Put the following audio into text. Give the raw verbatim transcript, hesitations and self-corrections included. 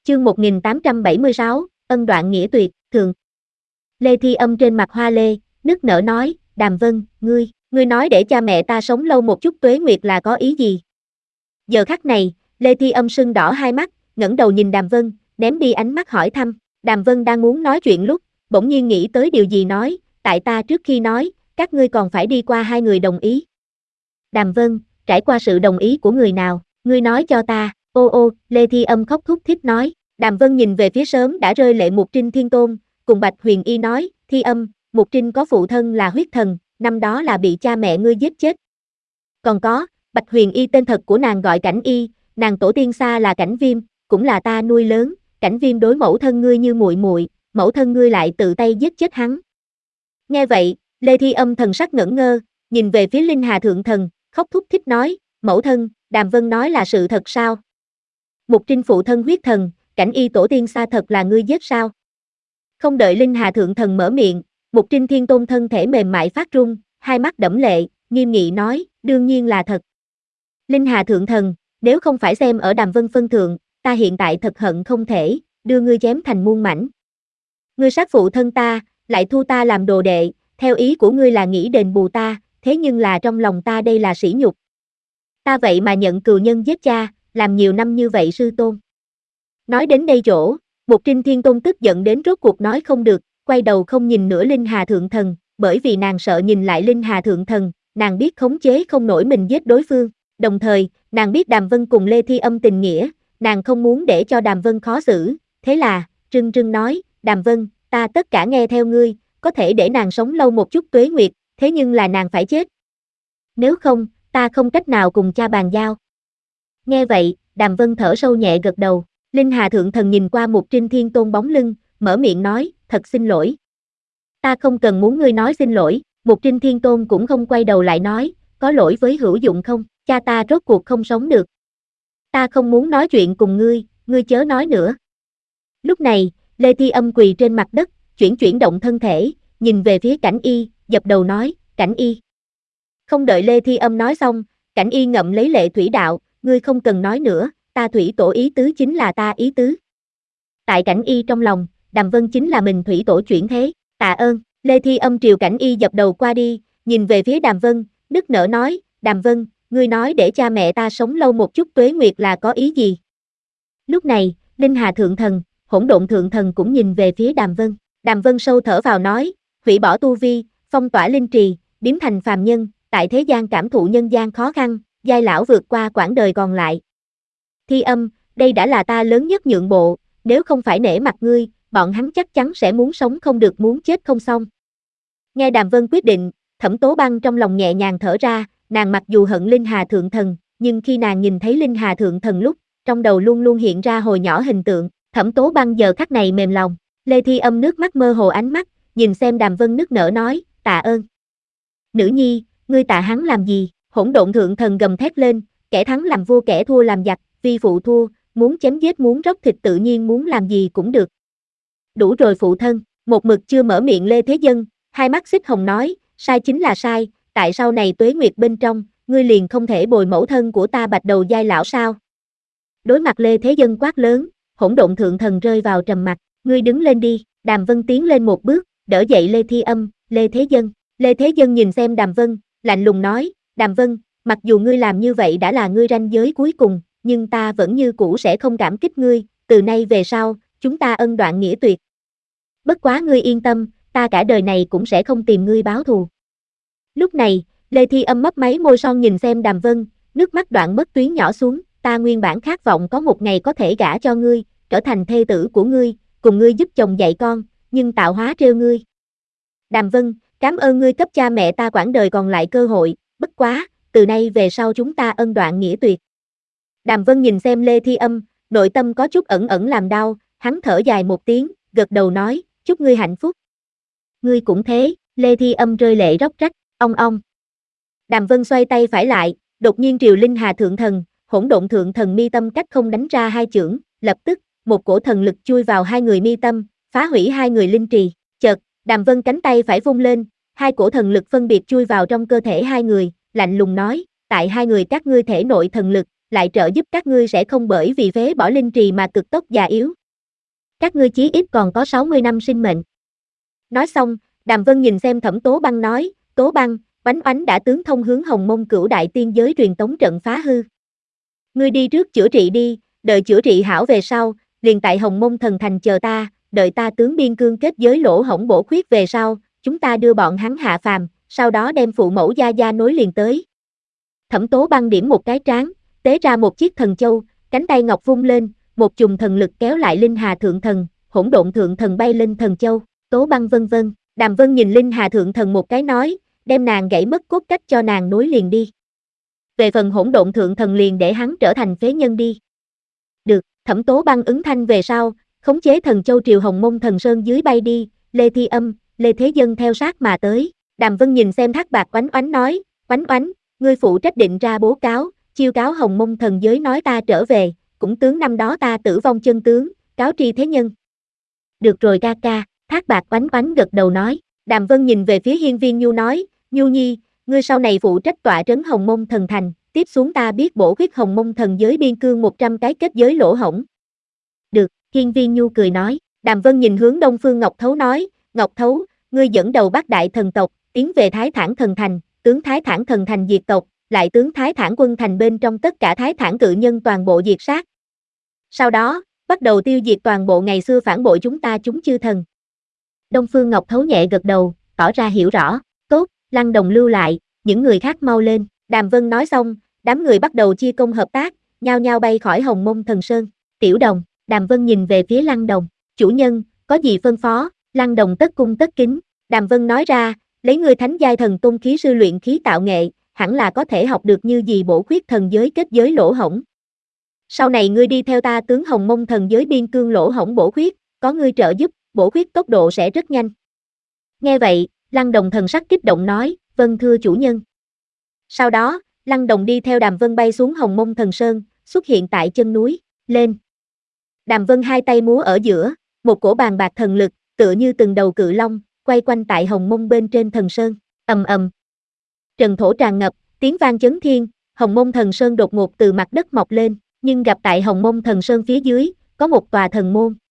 Chương một nghìn tám trăm bảy mươi sáu, ân đoạn nghĩa tuyệt, thường. Lê Thi Âm trên mặt hoa lê, nức nở nói, Đàm Vân, ngươi, ngươi nói để cha mẹ ta sống lâu một chút tuế nguyệt là có ý gì? Giờ khắc này, Lê Thi Âm sưng đỏ hai mắt, ngẩng đầu nhìn Đàm Vân, ném đi ánh mắt hỏi thăm. Đàm Vân đang muốn nói chuyện lúc, bỗng nhiên nghĩ tới điều gì nói, tại ta trước khi nói, các ngươi còn phải đi qua hai người đồng ý. Đàm Vân, trải qua sự đồng ý của người nào, ngươi nói cho ta, ô ô, Lê Thi Âm khóc thút thít nói. Đàm Vân nhìn về phía sớm đã rơi lệ Mục Trinh Thiên Tôn, cùng Bạch Huyền Y nói, Thi Âm, Mục Trinh có phụ thân là huyết thần, năm đó là bị cha mẹ ngươi giết chết. Còn có, Bạch Huyền Y tên thật của nàng gọi Cảnh Y, nàng tổ tiên xa là Cảnh Viêm, cũng là ta nuôi lớn, Cảnh Viêm đối mẫu thân ngươi như muội muội, mẫu thân ngươi lại tự tay giết chết hắn. Nghe vậy, Lê Thi Âm thần sắc ngẩn ngơ, nhìn về phía Linh Hà Thượng Thần, khóc thút thít nói, mẫu thân, Đàm Vân nói là sự thật sao? Mục Trinh phụ thân huyết thần, Cảnh Y tổ tiên xa thật là ngươi giết sao? Không đợi Linh Hà Thượng Thần mở miệng, Mục Trinh Thiên Tôn thân thể mềm mại phát run, hai mắt đẫm lệ, nghiêm nghị nói, đương nhiên là thật. Linh Hà Thượng Thần, nếu không phải xem ở Đàm Vân phân thượng, ta hiện tại thật hận không thể, đưa ngươi chém thành muôn mảnh. Ngươi sát phụ thân ta, lại thu ta làm đồ đệ, theo ý của ngươi là nghĩ đền bù ta, thế nhưng là trong lòng ta đây là sỉ nhục. Ta vậy mà nhận cừu nhân giết cha, làm nhiều năm như vậy sư tôn. Nói đến đây chỗ, Mục Trinh Thiên Tôn tức giận đến rốt cuộc nói không được, quay đầu không nhìn nữa Linh Hà Thượng Thần, bởi vì nàng sợ nhìn lại Linh Hà Thượng Thần, nàng biết khống chế không nổi mình giết đối phương, đồng thời, nàng biết Đàm Vân cùng Lê Thi Âm tình nghĩa, nàng không muốn để cho Đàm Vân khó xử, thế là, rưng rưng nói, Đàm Vân, ta tất cả nghe theo ngươi, có thể để nàng sống lâu một chút tuế nguyệt, thế nhưng là nàng phải chết. Nếu không, ta không cách nào cùng cha bàn giao. Nghe vậy, Đàm Vân thở sâu nhẹ gật đầu, Linh Hà Thượng Thần nhìn qua Mục Trinh Thiên Tôn bóng lưng, mở miệng nói, thật xin lỗi. Ta không cần muốn ngươi nói xin lỗi, Mục Trinh Thiên Tôn cũng không quay đầu lại nói, có lỗi với hữu dụng không, cha ta rốt cuộc không sống được. Ta không muốn nói chuyện cùng ngươi, ngươi chớ nói nữa. Lúc này, Lê Thi Âm quỳ trên mặt đất, chuyển chuyển động thân thể, nhìn về phía Cảnh Y, dập đầu nói, Cảnh Y. Không đợi Lê Thi Âm nói xong, Cảnh Y ngậm lấy lệ thủy đạo, ngươi không cần nói nữa, ta thủy tổ ý tứ chính là ta ý tứ. Tại Cảnh Y trong lòng, Đàm Vân chính là mình thủy tổ chuyển thế, tạ ơn, Lê Thi Âm triều Cảnh Y dập đầu qua đi, nhìn về phía Đàm Vân, nức nở nói, Đàm Vân, ngươi nói để cha mẹ ta sống lâu một chút tuế nguyệt là có ý gì? Lúc này, Linh Hà Thượng Thần, Hỗn Độn Thượng Thần cũng nhìn về phía Đàm Vân, Đàm Vân sâu thở vào nói, hủy bỏ tu vi, phong tỏa linh trì, biến thành phàm nhân, tại thế gian cảm thụ nhân gian khó khăn, giai lão vượt qua quãng đời còn lại. Thi Âm, đây đã là ta lớn nhất nhượng bộ, nếu không phải nể mặt ngươi, bọn hắn chắc chắn sẽ muốn sống không được muốn chết không xong. Nghe Đàm Vân quyết định, Thẩm Tố Băng trong lòng nhẹ nhàng thở ra, nàng mặc dù hận Linh Hà Thượng Thần, nhưng khi nàng nhìn thấy Linh Hà Thượng Thần lúc, trong đầu luôn luôn hiện ra hồi nhỏ hình tượng, Thẩm Tố Băng giờ khắc này mềm lòng, Lê Thi Âm nước mắt mơ hồ ánh mắt, nhìn xem Đàm Vân nức nở nói, tạ ơn. Nữ nhi, ngươi tạ hắn làm gì? Hỗn Độn Thượng Thần gầm thét lên, kẻ thắng làm vua kẻ thua làm giặc, vi phụ thua, muốn chém giết muốn róc thịt tự nhiên muốn làm gì cũng được. Đủ rồi phụ thân, một mực chưa mở miệng Lê Thế Dân, hai mắt xích hồng nói, sai chính là sai, tại sau này tuế nguyệt bên trong, ngươi liền không thể bồi mẫu thân của ta bạch đầu giai lão sao? Đối mặt Lê Thế Dân quát lớn, Hỗn Độn Thượng Thần rơi vào trầm mặc, ngươi đứng lên đi, Đàm Vân tiến lên một bước, đỡ dậy Lê Thi Âm, Lê Thế Dân. Lê Thế Dân nhìn xem Đàm Vân, lạnh lùng nói, Đàm Vân, mặc dù ngươi làm như vậy đã là ngươi ranh giới cuối cùng, nhưng ta vẫn như cũ sẽ không cảm kích ngươi, từ nay về sau, chúng ta ân đoạn nghĩa tuyệt. Bất quá ngươi yên tâm, ta cả đời này cũng sẽ không tìm ngươi báo thù. Lúc này, Lê Thi Âm mấp máy môi son nhìn xem Đàm Vân, nước mắt đoạn mất tuyến nhỏ xuống, ta nguyên bản khát vọng có một ngày có thể gả cho ngươi, trở thành thê tử của ngươi, cùng ngươi giúp chồng dạy con, nhưng tạo hóa trêu ngươi. Đàm Vân, cảm ơn ngươi cấp cha mẹ ta quãng đời còn lại cơ hội, bất quá, từ nay về sau chúng ta ân đoạn nghĩa tuyệt. Đàm Vân nhìn xem Lê Thi Âm, nội tâm có chút ẩn ẩn làm đau, hắn thở dài một tiếng, gật đầu nói, chúc ngươi hạnh phúc. Ngươi cũng thế, Lê Thi Âm rơi lệ róc rách, ong ong. Đàm Vân xoay tay phải lại, đột nhiên triều Linh Hà Thượng Thần, Hỗn Độn Thượng Thần mi tâm cách không đánh ra hai chưởng, lập tức, một cổ thần lực chui vào hai người mi tâm, phá hủy hai người linh trì, chợt, Đàm Vân cánh tay phải vung lên, hai cổ thần lực phân biệt chui vào trong cơ thể hai người, lạnh lùng nói, tại hai người các ngươi thể nội thần lực, lại trợ giúp các ngươi sẽ không bởi vì phế bỏ linh trì mà cực tốc già yếu, Các ngươi chí ít còn có sáu mươi năm sinh mệnh. Nói xong, Đàm Vân nhìn xem Thẩm Tố Băng nói, Tố Băng, Oánh Oánh đã tướng thông hướng Hồng Mông Cửu Đại Tiên Giới truyền tống trận phá hư. Ngươi đi trước chữa trị đi, đợi chữa trị hảo về sau, liền tại Hồng Mông Thần Thành chờ ta, đợi ta tướng biên cương kết giới lỗ hổng bổ khuyết về sau, chúng ta đưa bọn hắn hạ phàm, sau đó đem phụ mẫu gia gia nối liền tới. Thẩm Tố Băng điểm một cái trán, tế ra một chiếc thần châu, cánh tay ngọc vung lên, một chùm thần lực kéo lại Linh Hà Thượng Thần, hỗn độn thượng thần bay lên thần châu, Tố Băng vân vân. Đàm Vân nhìn Linh Hà Thượng Thần một cái nói, đem nàng gãy mất cốt cách cho nàng nối liền đi. Về phần hỗn độn thượng thần liền để hắn trở thành phế nhân đi. Được, Thẩm Tố Băng ứng thanh về sau, khống chế thần châu triều Hồng Mông Thần Sơn dưới bay đi, Lê Thi Âm, Lê Thế Dân theo sát mà tới. Đàm Vân nhìn xem Thác Bạt Oánh Oánh nói, Oánh Oánh, ngươi phụ trách định ra bố cáo, chiêu cáo Hồng Mông Thần giới nói ta trở về, cũng tướng năm đó ta tử vong chân tướng, cáo tri thế nhân. Được rồi ca ca, Thác Bạt Oánh Oánh gật đầu nói. Đàm Vân nhìn về phía Hiên Viên Nhu nói, Nhu Nhi, ngươi sau này phụ trách tọa trấn Hồng Mông Thần Thành, tiếp xuống ta biết bổ khuyết Hồng Mông Thần giới biên cương một trăm cái kết giới lỗ hổng. Được, Hiên Viên Nhu cười nói. Đàm Vân nhìn hướng Đông Phương Ngọc Thấu nói, Ngọc Thấu, ngươi dẫn đầu Bát Đại thần tộc, tiến về Thái Thản Thần Thành, tướng Thái Thản Thần Thành diệt tộc, lại tướng Thái Thản Quân Thành bên trong tất cả Thái Thản cự nhân toàn bộ diệt sát. Sau đó, bắt đầu tiêu diệt toàn bộ ngày xưa phản bội chúng ta chúng chư thần. Đông Phương Ngọc Thấu nhẹ gật đầu, tỏ ra hiểu rõ, tốt, Lăng Đồng lưu lại, những người khác mau lên. Đàm Vân nói xong, đám người bắt đầu chia công hợp tác, nhao nhao bay khỏi Hồng Mông Thần Sơn. Tiểu Đồng, Đàm Vân nhìn về phía Lăng Đồng, chủ nhân, có gì phân phó? Lăng Đồng tất cung tất kính. Đàm Vân nói ra, lấy ngươi thánh giai thần tôn khí sư luyện khí tạo nghệ, hẳn là có thể học được như gì bổ khuyết thần giới kết giới lỗ hổng. Sau này ngươi đi theo ta tướng Hồng Mông Thần giới biên cương lỗ hổng bổ khuyết, có ngươi trợ giúp, bổ khuyết tốc độ sẽ rất nhanh. Nghe vậy, Lăng Đồng thần sắc kích động nói, vâng thưa chủ nhân. Sau đó, Lăng Đồng đi theo Đàm Vân bay xuống Hồng Mông Thần Sơn, xuất hiện tại chân núi, lên. Đàm Vân hai tay múa ở giữa, một cổ bàn bạc thần lực, tựa như từng đầu cự long, quay quanh tại Hồng Mông bên trên thần sơn, ầm ầm. Trần thổ tràn ngập, tiếng vang chấn thiên, Hồng Mông Thần Sơn đột ngột từ mặt đất mọc lên, nhưng gặp tại Hồng Mông Thần Sơn phía dưới, có một tòa thần môn,